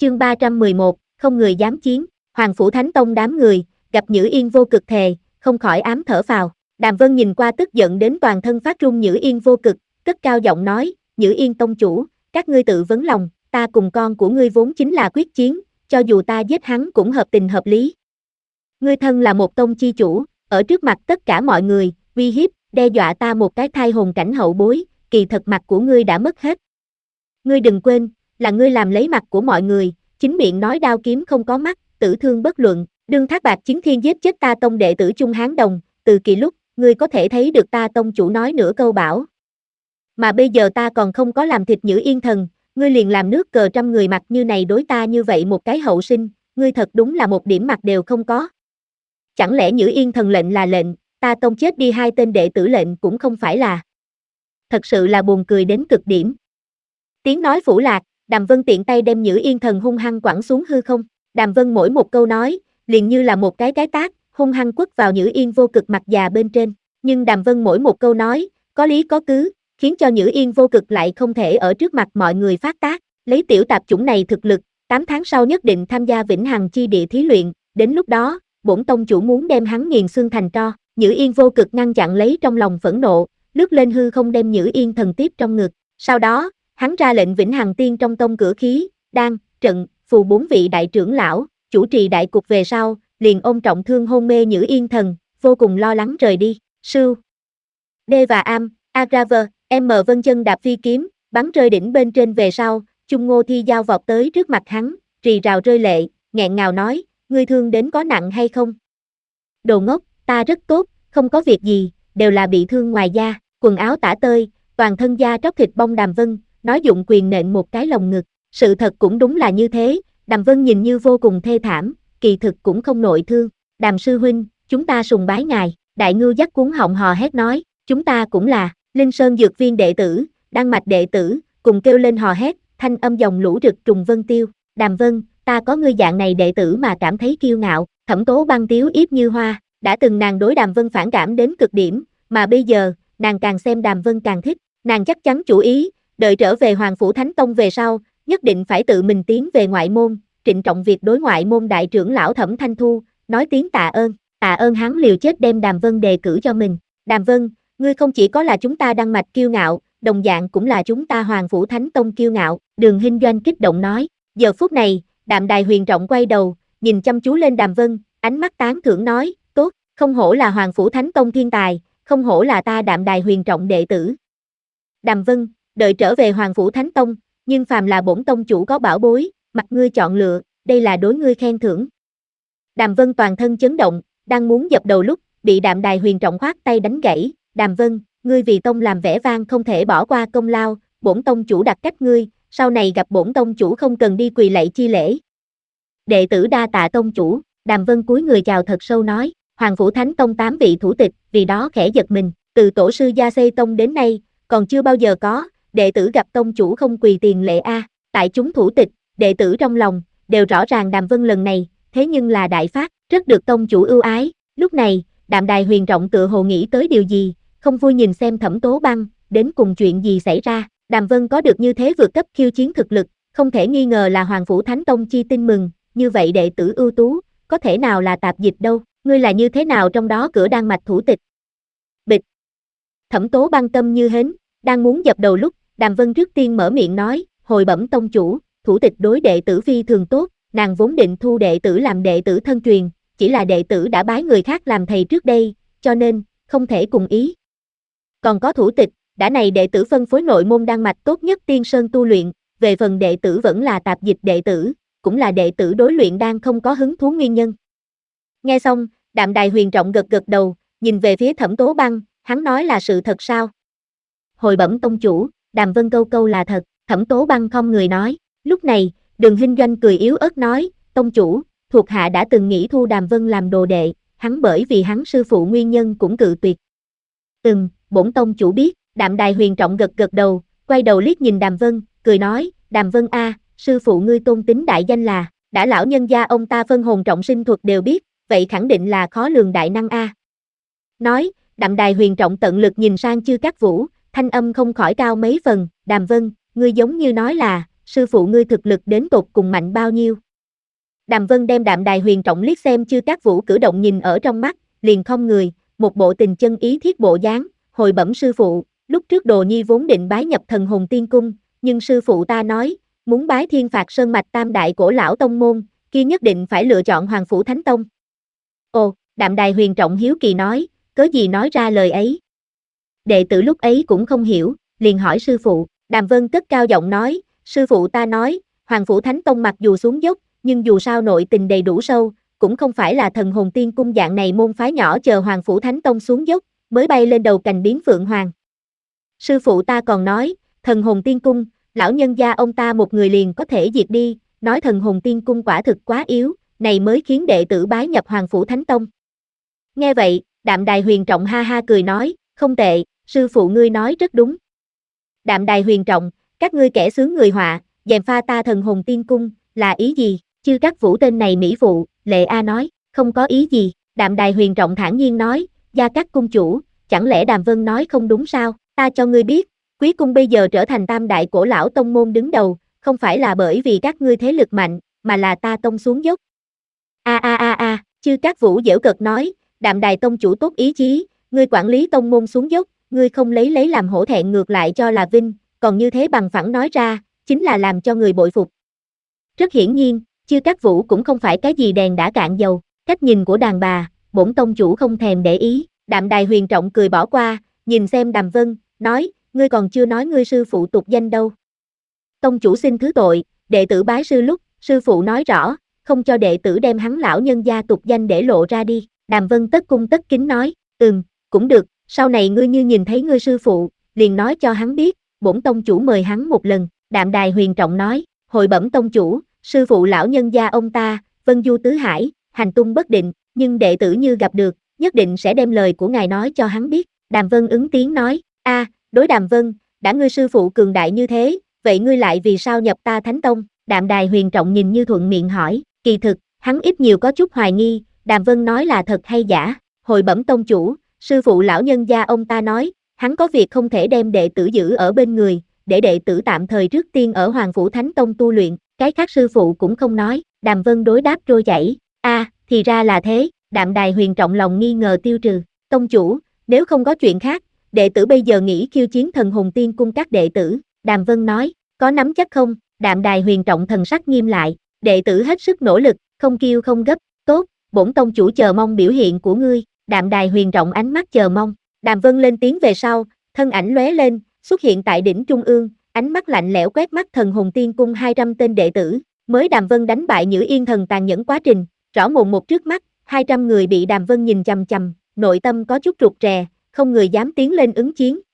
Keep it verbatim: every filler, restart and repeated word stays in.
Chương ba trăm mười một, không người dám chiến. Hoàng Phủ Thánh Tông đám người, gặp Nhữ Yên vô cực thề, không khỏi ám thở phào. Đàm Vân nhìn qua tức giận đến toàn thân phát run Nhữ Yên vô cực, cất cao giọng nói, Nhữ Yên tông chủ, các ngươi tự vấn lòng, ta cùng con của ngươi vốn chính là quyết chiến, cho dù ta giết hắn cũng hợp tình hợp lý. Ngươi thân là một tông chi chủ, ở trước mặt tất cả mọi người, uy hiếp, đe dọa ta một cái thai hồn cảnh hậu bối, kỳ thật mặt của ngươi đã mất hết. Ngươi đừng quên, là ngươi làm lấy mặt của mọi người, chính miệng nói đao kiếm không có mắt, tử thương bất luận, đương Thác Bạt Chiến Thiên giết chết ta tông đệ tử Trung Hán Đồng, từ kỳ lúc, ngươi có thể thấy được ta tông chủ nói nửa câu bảo. Mà bây giờ ta còn không có làm thịt Nhữ Yên thần, ngươi liền làm nước cờ trăm người mặt như này đối ta như vậy một cái hậu sinh, ngươi thật đúng là một điểm mặt đều không có. Chẳng lẽ Nhữ Yên thần lệnh là lệnh, ta tông chết đi hai tên đệ tử lệnh cũng không phải là. Thật sự là buồn cười đến cực điểm. Tiếng nói phủ lạc, Đàm Vân tiện tay đem Nhữ Yên thần hung hăng quẳng xuống hư không. Đàm Vân mỗi một câu nói, liền như là một cái cái tát, hung hăng quất vào Nhữ Yên vô cực mặt già bên trên. Nhưng Đàm Vân mỗi một câu nói, có lý có cứ, khiến cho Nhữ Yên vô cực lại không thể ở trước mặt mọi người phát tác. Lấy tiểu tạp chủng này thực lực, tám tháng sau nhất định tham gia Vĩnh Hằng chi địa thí luyện, đến lúc đó, bổn tông chủ muốn đem hắn nghiền xương thành tro. Nhữ Yên vô cực ngăn chặn lấy trong lòng phẫn nộ, lướt lên hư không đem Nhữ Yên thần tiếp trong ngực. Sau đó, hắn ra lệnh Vĩnh Hằng tiên trong tông cửa khí, đan, trận, phù bốn vị đại trưởng lão, chủ trì đại cục về sau, liền ôm trọng thương hôn mê Nhữ Yên thần, vô cùng lo lắng rời đi. Sưu, D và Am, Agraver, M Vân chân đạp phi kiếm, bắn rơi đỉnh bên trên về sau, Chung Ngô Thi Giao vọt tới trước mặt hắn, rì rào rơi lệ, nghẹn ngào nói, ngươi thương đến có nặng hay không? Đồ ngốc, ta rất tốt, không có việc gì, đều là bị thương ngoài da, quần áo tả tơi, toàn thân da tróc thịt bong. Đàm Vân, nói dụng quyền nện một cái lồng ngực, sự thật cũng đúng là như thế, Đàm Vân nhìn như vô cùng thê thảm, kỳ thực cũng không nội thương. Đàm sư huynh, chúng ta sùng bái ngài, Đại Ngưu dắt cuốn họng hò hét nói, chúng ta cũng là, Linh Sơn dược viên đệ tử, Đan Mạch đệ tử, cùng kêu lên hò hét, thanh âm dòng lũ rực trùng vân tiêu. Đàm Vân, ta có ngươi dạng này đệ tử mà cảm thấy kiêu ngạo. Thẩm Tố Băng tiếu yếp như hoa, đã từng nàng đối Đàm Vân phản cảm đến cực điểm, mà bây giờ, nàng càng xem Đàm Vân càng thích, nàng chắc chắn chủ ý, đợi trở về Hoàng Phủ Thánh Tông về sau, nhất định phải tự mình tiến về ngoại môn, trịnh trọng việc đối ngoại môn đại trưởng lão Thẩm Thanh Thu, nói tiếng tạ ơn, tạ ơn hắn liều chết đem Đàm Vân đề cử cho mình. Đàm Vân, ngươi không chỉ có là chúng ta Đan Mạch kiêu ngạo, đồng dạng cũng là chúng ta Hoàng Phủ Thánh Tông kiêu ngạo, Đường Hinh Doanh kích động nói. Giờ phút này, Đạm Đài Huyền Trọng quay đầu, nhìn chăm chú lên Đàm Vân, ánh mắt tán thưởng nói, tốt, không hổ là Hoàng Phủ Thánh Tông thiên tài, không hổ là ta Đạm Đài Huyền Trọng đệ tử. Đàm Vân, đợi trở về Hoàng Phủ Thánh Tông, nhưng phàm là bổn tông chủ có bảo bối, mặt ngươi chọn lựa, đây là đối ngươi khen thưởng. Đàm Vân toàn thân chấn động, đang muốn dập đầu lúc, bị Đạm Đài Huyền Trọng khoát tay đánh gãy. Đàm Vân, ngươi vì tông làm vẻ vang không thể bỏ qua công lao, bổn tông chủ đặt cách ngươi, sau này gặp bổn tông chủ không cần đi quỳ lạy chi lễ. Đệ tử đa tạ tông chủ. Đàm Vân cúi người chào thật sâu nói, Hoàng Phủ Thánh Tông tám vị thủ tịch, vì đó khẽ giật mình, từ tổ sư Gia Xây Tông đến nay, còn chưa bao giờ có, đệ tử gặp tông chủ không quỳ tiền lễ a. Tại chúng thủ tịch, đệ tử trong lòng, đều rõ ràng Đàm Vân lần này, thế nhưng là đại phát, rất được tông chủ ưu ái. Lúc này, Đạm Đài Huyền Trọng tựa hồ nghĩ tới điều gì, không vui nhìn xem Thẩm Tố Băng, đến cùng chuyện gì xảy ra. Đàm Vân có được như thế vượt cấp khiêu chiến thực lực, không thể nghi ngờ là Hoàng Phủ Thánh Tông chi tin mừng, như vậy đệ tử ưu tú, có thể nào là tạp dịch đâu, ngươi là như thế nào trong đó cửa Đan Mạch thủ tịch. Bịch. Thẩm Tố Băng tâm như hến, đang muốn dập đầu lúc, Đàm Vân trước tiên mở miệng nói, hồi bẩm tông chủ, thủ tịch đối đệ tử phi thường tốt, nàng vốn định thu đệ tử làm đệ tử thân truyền, chỉ là đệ tử đã bái người khác làm thầy trước đây, cho nên, không thể cùng ý. Còn có thủ tịch, đã này đệ tử phân phối nội môn Đan Mạch tốt nhất Tiên Sơn tu luyện, về phần đệ tử vẫn là tạp dịch đệ tử, cũng là đệ tử đối luyện đan không có hứng thú nguyên nhân. Nghe xong, Đạm Đài Huyền Trọng gật gật đầu, nhìn về phía Thẩm Tố Băng, hắn nói là sự thật sao? Hồi bẩm tông chủ, Đàm Vân câu câu là thật. Thẩm Tố Băng không người nói. Lúc này, Đường Hinh Doanh cười yếu ớt nói, tông chủ, thuộc hạ đã từng nghĩ thu Đàm Vân làm đồ đệ, hắn bởi vì hắn sư phụ nguyên nhân cũng cự tuyệt. Ừm, bổn tông chủ biết. Đạm Đài Huyền Trọng gật gật đầu, quay đầu liếc nhìn Đàm Vân, cười nói, Đàm Vân a, sư phụ ngươi tôn tính đại danh là, đã lão nhân gia ông ta phân hồn trọng sinh thuật đều biết, vậy khẳng định là khó lường đại năng a. Nói, Đạm Đài Huyền Trọng tận lực nhìn sang Chư Cát Vũ, thanh âm không khỏi cao mấy phần, Đàm Vân, ngươi giống như nói là, sư phụ ngươi thực lực đến tột cùng mạnh bao nhiêu. Đàm Vân đem Đạm Đài Huyền Trọng liếc xem Chư Cát Vũ cử động nhìn ở trong mắt, liền không người, một bộ tình chân ý thiết bộ dáng, hồi bẩm sư phụ, lúc trước Đồ Nhi vốn định bái nhập Thần Hồn Tiên Cung, nhưng sư phụ ta nói, muốn bái Thiên Phạt Sơn mạch Tam đại cổ lão tông môn, kia nhất định phải lựa chọn Hoàng Phủ Thánh Tông. Ồ, Đạm Đài Huyền Trọng hiếu kỳ nói, cớ gì nói ra lời ấy. Đệ tử lúc ấy cũng không hiểu, liền hỏi sư phụ, Đàm Vân cất cao giọng nói, sư phụ ta nói, Hoàng Phủ Thánh Tông mặc dù xuống dốc, nhưng dù sao nội tình đầy đủ sâu, cũng không phải là Thần Hồn Tiên Cung dạng này môn phái nhỏ chờ Hoàng Phủ Thánh Tông xuống dốc, mới bay lên đầu cành biến Phượng Hoàng. Sư phụ ta còn nói, Thần Hồn Tiên Cung, lão nhân gia ông ta một người liền có thể diệt đi, nói Thần Hồn Tiên Cung quả thực quá yếu, này mới khiến đệ tử bái nhập Hoàng Phủ Thánh Tông. Nghe vậy, Đạm Đài Huyền Trọng ha ha cười nói, không tệ, sư phụ ngươi nói rất đúng. Đạm Đài Huyền Trọng, các ngươi kẻ xướng người họa, gièm pha ta Thần Hồn Tiên Cung, là ý gì? Chư Cát Vũ tên này mỹ phụ, Lệ A nói, không có ý gì. Đạm Đài Huyền Trọng thản nhiên nói, Gia Cát cung chủ, chẳng lẽ Đàm Vân nói không đúng sao? Ta cho ngươi biết, Quý cung bây giờ trở thành tam đại cổ lão tông môn đứng đầu, không phải là bởi vì các ngươi thế lực mạnh, mà là ta tông xuống dốc. A a a a, Chư Cát Vũ giễu cợt nói, Đạm Đài tông chủ tốt ý chí, ngươi quản lý tông môn xuống dốc, ngươi không lấy lấy làm hổ thẹn ngược lại cho là vinh, còn như thế bằng phẳng nói ra, chính là làm cho người bội phục. Rất hiển nhiên, Chư Cát Vũ cũng không phải cái gì đèn đã cạn dầu, cách nhìn của đàn bà, bổn tông chủ không thèm để ý. Đạm Đài Huyền Trọng cười bỏ qua, nhìn xem Đàm Vân, nói, ngươi còn chưa nói ngươi sư phụ tục danh đâu. Tông chủ xin thứ tội, đệ tử bái sư lúc, sư phụ nói rõ, không cho đệ tử đem hắn lão nhân gia tục danh để lộ ra đi. Đàm Vân tất cung tất kính nói, ừm, cũng được, sau này ngươi như nhìn thấy ngươi sư phụ, liền nói cho hắn biết, bổn tông chủ mời hắn một lần. Đạm Đài Huyền Trọng nói, hồi bẩm tông chủ, sư phụ lão nhân gia ông ta, Vân Du Tứ Hải, hành tung bất định, nhưng đệ tử như gặp được, nhất định sẽ đem lời của ngài nói cho hắn biết. Đàm Vân ứng tiếng nói, a, đối Đàm Vân, đã ngươi sư phụ cường đại như thế, vậy ngươi lại vì sao nhập ta Thánh Tông? Đạm Đài Huyền Trọng nhìn như thuận miệng hỏi, kỳ thực, hắn ít nhiều có chút hoài nghi, Đàm Vân nói là thật hay giả. Hồi bẩm tông chủ, sư phụ lão nhân gia ông ta nói, hắn có việc không thể đem đệ tử giữ ở bên người, để đệ tử tạm thời trước tiên ở Hoàng Phủ Thánh Tông tu luyện, cái khác sư phụ cũng không nói. Đàm Vân đối đáp trôi chảy, a, à, thì ra là thế. Đạm Đài Huyền Trọng lòng nghi ngờ tiêu trừ, tông chủ, nếu không có chuyện khác, đệ tử bây giờ nghĩ khiêu chiến Thần Hồn Tiên Cung các đệ tử. Đàm Vân nói, có nắm chắc không? Đạm Đài Huyền Trọng thần sắc nghiêm lại, đệ tử hết sức nỗ lực, không kiêu không gấp, tốt, bổn tông chủ chờ mong biểu hiện của ngươi. Đạm Đài Huyền Trọng ánh mắt chờ mong. Đàm Vân lên tiếng về sau, thân ảnh lóe lên, xuất hiện tại đỉnh trung ương, ánh mắt lạnh lẽo quét mắt Thần Hồn Tiên Cung hai trăm tên đệ tử, mới Đàm Vân đánh bại Nhữ Yên Thần tàn nhẫn quá trình, rõ mồn một trước mắt, hai trăm người bị Đàm Vân nhìn chằm chằm, nội tâm có chút rụt rè, không người dám tiến lên ứng chiến.